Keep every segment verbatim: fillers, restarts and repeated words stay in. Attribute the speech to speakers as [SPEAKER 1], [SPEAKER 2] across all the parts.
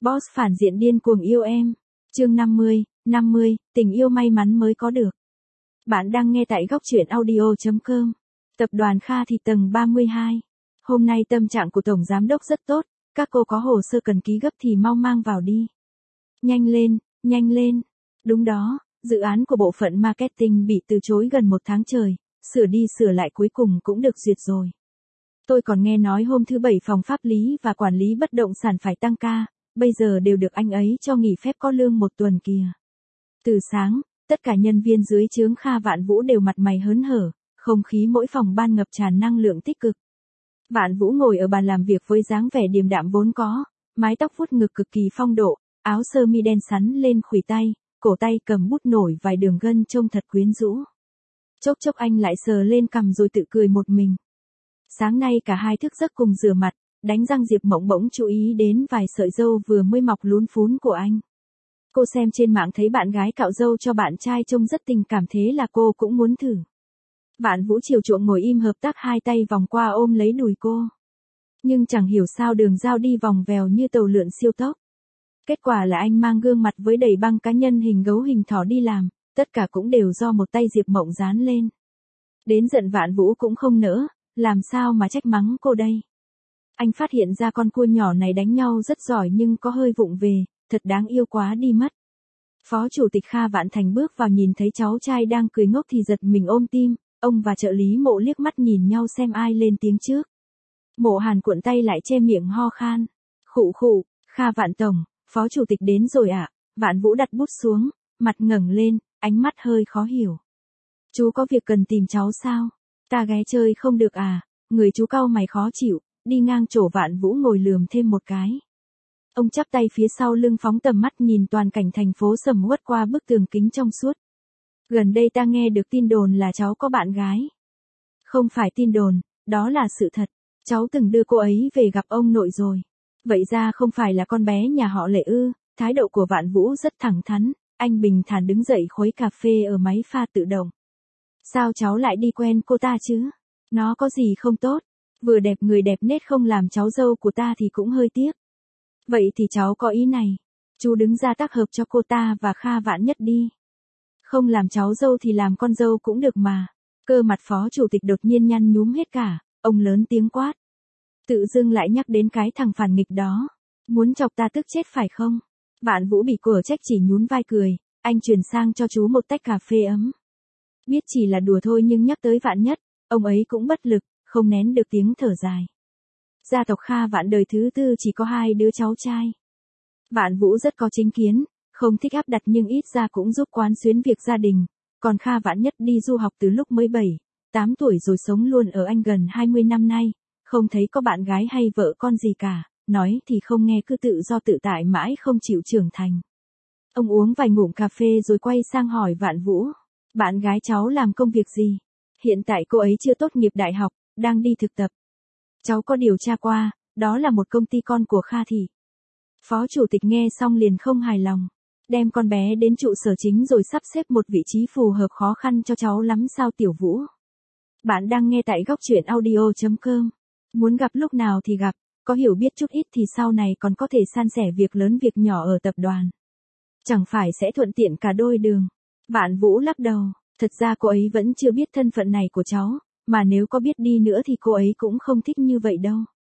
[SPEAKER 1] Boss phản diện điên cuồng yêu em. Chương năm mươi, năm mươi, tình yêu may mắn mới có được. Bạn đang nghe tại góc truyện audio chấm com. Tập đoàn Kha Thị tầng ba mươi hai. Hôm nay tâm trạng của Tổng Giám đốc rất tốt, các cô có hồ sơ cần ký gấp thì mau mang vào đi. Nhanh lên, nhanh lên. Đúng đó, dự án của bộ phận marketing bị từ chối gần một tháng trời, sửa đi sửa lại cuối cùng cũng được duyệt rồi. Tôi còn nghe nói hôm thứ bảy phòng pháp lý và quản lý bất động sản phải tăng ca, bây giờ đều được anh ấy cho nghỉ phép có lương một tuần kìa. Từ sáng, tất cả nhân viên dưới trướng Kha Vạn Vũ đều mặt mày hớn hở, không khí mỗi phòng ban ngập tràn năng lượng tích cực. Vạn Vũ ngồi ở bàn làm việc với dáng vẻ điềm đạm vốn có, mái tóc vuốt ngực cực kỳ phong độ, áo sơ mi đen sắn lên khuỷu tay, cổ tay cầm bút nổi vài đường gân trông thật quyến rũ. Chốc chốc anh lại sờ lên cằm rồi tự cười một mình. Sáng nay cả hai thức giấc cùng rửa mặt, đánh răng Diệp Mộng bỗng chú ý đến vài sợi râu vừa mới mọc lún phún của anh. Cô xem trên mạng thấy bạn gái cạo râu cho bạn trai trông rất tình cảm, thế là cô cũng muốn thử. Vạn Vũ chiều chuộng ngồi im hợp tác hai tay vòng qua ôm lấy đùi cô. Nhưng chẳng hiểu sao đường dao đi vòng vèo như tàu lượn siêu tốc. Kết quả là anh mang gương mặt với đầy băng cá nhân hình gấu hình thỏ đi làm, tất cả cũng đều do một tay Diệp Mộng dán lên. Đến giận Vạn Vũ cũng không nỡ, làm sao mà trách mắng cô đây. Anh phát hiện ra con cua nhỏ này đánh nhau rất giỏi nhưng có hơi vụng về, thật đáng yêu quá đi mất. Phó chủ tịch Kha Vạn Thành bước vào nhìn thấy cháu trai đang cười ngốc thì giật mình ôm tim, ông và trợ lý Mộ liếc mắt nhìn nhau xem ai lên tiếng trước. Mộ Hàn cuộn tay lại che miệng ho khan. Khụ khụ, Kha Vạn Tổng, phó chủ tịch đến rồi ạ. À? Vạn Vũ đặt bút xuống, mặt ngẩng lên, ánh mắt hơi khó hiểu. Chú có việc cần tìm cháu sao? Ta ghé chơi không được à? Người chú cau mày khó chịu, đi ngang chỗ Vạn Vũ ngồi lườm thêm một cái. Ông chắp tay phía sau lưng phóng tầm mắt nhìn toàn cảnh thành phố sầm uất qua bức tường kính trong suốt. Gần đây ta nghe được tin đồn là cháu có bạn gái. Không phải tin đồn, đó là sự thật. Cháu từng đưa cô ấy về gặp ông nội rồi. Vậy ra không phải là con bé nhà họ Lệ ư? Thái độ của Vạn Vũ rất thẳng thắn, anh bình thản đứng dậy khuấy cà phê ở máy pha tự động. Sao cháu lại đi quen cô ta chứ? Nó có gì không tốt? Vừa đẹp người đẹp nết không làm cháu dâu của ta thì cũng hơi tiếc. Vậy thì cháu có ý này. Chú đứng ra tác hợp cho cô ta và Kha Vạn Nhất đi. Không làm cháu dâu thì làm con dâu cũng được mà. Cơ mặt phó chủ tịch đột nhiên nhăn nhúm hết cả, ông lớn tiếng quát. Tự dưng lại nhắc đến cái thằng phản nghịch đó. Muốn chọc ta tức chết phải không? Vạn Vũ bị cửa trách chỉ nhún vai cười, anh chuyển sang cho chú một tách cà phê ấm. Biết chỉ là đùa thôi nhưng nhắc tới Vạn Nhất, ông ấy cũng bất lực, không nén được tiếng thở dài. Gia tộc Kha Vạn đời thứ tư chỉ có hai đứa cháu trai. Vạn Vũ rất có chính kiến, không thích áp đặt nhưng ít ra cũng giúp quán xuyến việc gia đình. Còn Kha Vạn Nhất đi du học từ lúc mới bảy, tám tuổi rồi sống luôn ở Anh gần hai mươi năm nay, không thấy có bạn gái hay vợ con gì cả, nói thì không nghe cứ tự do tự tại mãi không chịu trưởng thành. Ông uống vài ngụm cà phê rồi quay sang hỏi Vạn Vũ, bạn gái cháu làm công việc gì? Hiện tại cô ấy chưa tốt nghiệp đại học, đang đi thực tập. Cháu có điều tra qua, đó là một công ty con của Kha Thị. Phó chủ tịch nghe xong liền không hài lòng. Đem con bé đến trụ sở chính rồi sắp xếp một vị trí phù hợp khó khăn cho cháu lắm sao Tiểu Vũ. Bạn đang nghe tại góc truyện audio chấm com. Muốn gặp lúc nào thì gặp, có hiểu biết chút ít thì sau này còn có thể san sẻ việc lớn việc nhỏ ở tập đoàn. Chẳng phải sẽ thuận tiện cả đôi đường. Vạn Vũ lắc đầu, thật ra cô ấy vẫn chưa biết thân phận này của cháu, mà nếu có biết đi nữa thì cô ấy cũng không thích như vậy đâu.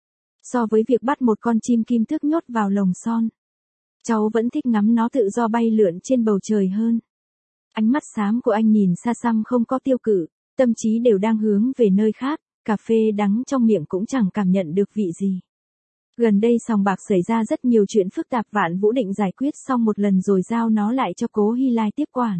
[SPEAKER 1] So với việc bắt một con chim kim thước nhốt vào lồng son, cháu vẫn thích ngắm nó tự do bay lượn trên bầu trời hơn. Ánh mắt xám của anh nhìn xa xăm không có tiêu cự, tâm trí đều đang hướng về nơi khác, cà phê đắng trong miệng cũng chẳng cảm nhận được vị gì. Gần đây sòng bạc xảy ra rất nhiều chuyện phức tạp, Vạn Vũ định giải quyết xong một lần rồi giao nó lại cho Cố Hy Lai tiếp quản.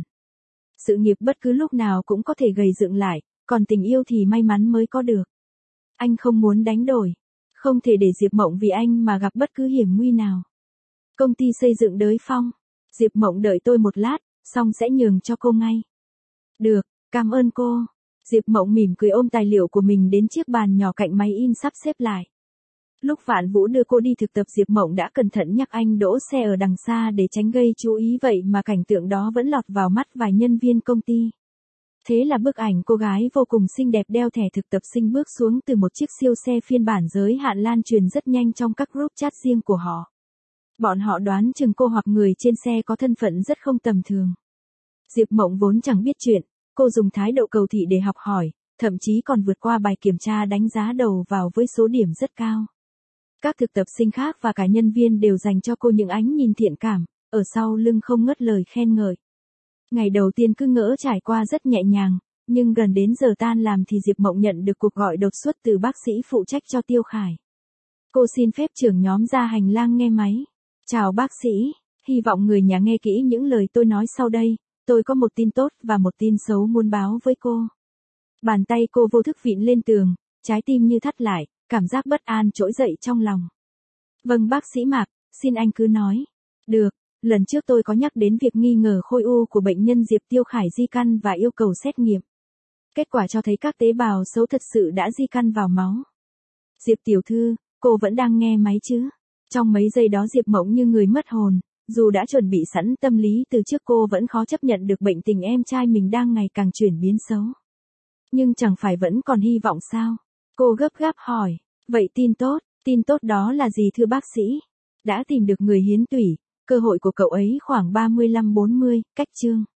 [SPEAKER 1] Sự nghiệp bất cứ lúc nào cũng có thể gầy dựng lại, còn tình yêu thì may mắn mới có được. Anh không muốn đánh đổi, không thể để Diệp Mộng vì anh mà gặp bất cứ hiểm nguy nào. Công ty xây dựng đới phong. Diệp Mộng đợi tôi một lát, xong sẽ nhường cho cô ngay. Được, cảm ơn cô. Diệp Mộng mỉm cười ôm tài liệu của mình đến chiếc bàn nhỏ cạnh máy in sắp xếp lại. Lúc Vạn Vũ đưa cô đi thực tập Diệp Mộng đã cẩn thận nhắc anh đỗ xe ở đằng xa để tránh gây chú ý, vậy mà cảnh tượng đó vẫn lọt vào mắt vài nhân viên công ty. Thế là bức ảnh cô gái vô cùng xinh đẹp đeo thẻ thực tập sinh bước xuống từ một chiếc siêu xe phiên bản giới hạn lan truyền rất nhanh trong các group chat riêng của họ. Bọn họ đoán chừng cô hoặc người trên xe có thân phận rất không tầm thường. Diệp Mộng vốn chẳng biết chuyện, cô dùng thái độ cầu thị để học hỏi, thậm chí còn vượt qua bài kiểm tra đánh giá đầu vào với số điểm rất cao. Các thực tập sinh khác và cả nhân viên đều dành cho cô những ánh nhìn thiện cảm, ở sau lưng không ngớt lời khen ngợi. Ngày đầu tiên cứ ngỡ trải qua rất nhẹ nhàng, nhưng gần đến giờ tan làm thì Diệp Mộng nhận được cuộc gọi đột xuất từ bác sĩ phụ trách cho Tiêu Khải. Cô xin phép trưởng nhóm ra hành lang nghe máy. Chào bác sĩ, hy vọng người nhà nghe kỹ những lời tôi nói sau đây, tôi có một tin tốt và một tin xấu muốn báo với cô. Bàn tay cô vô thức vịn lên tường, trái tim như thắt lại, cảm giác bất an trỗi dậy trong lòng. Vâng bác sĩ Mạc, xin anh cứ nói. Được, lần trước tôi có nhắc đến việc nghi ngờ khối u của bệnh nhân Diệp Tiêu Khải di căn và yêu cầu xét nghiệm. Kết quả cho thấy các tế bào xấu thật sự đã di căn vào máu. Diệp tiểu thư, cô vẫn đang nghe máy chứ? Trong mấy giây đó Diệp Mộng như người mất hồn, dù đã chuẩn bị sẵn tâm lý từ trước cô vẫn khó chấp nhận được bệnh tình em trai mình đang ngày càng chuyển biến xấu. Nhưng chẳng phải vẫn còn hy vọng sao? Cô gấp gáp hỏi, vậy tin tốt, tin tốt đó là gì thưa bác sĩ? Đã tìm được người hiến tủy, cơ hội của cậu ấy khoảng ba mươi lăm bốn mươi, cách chương.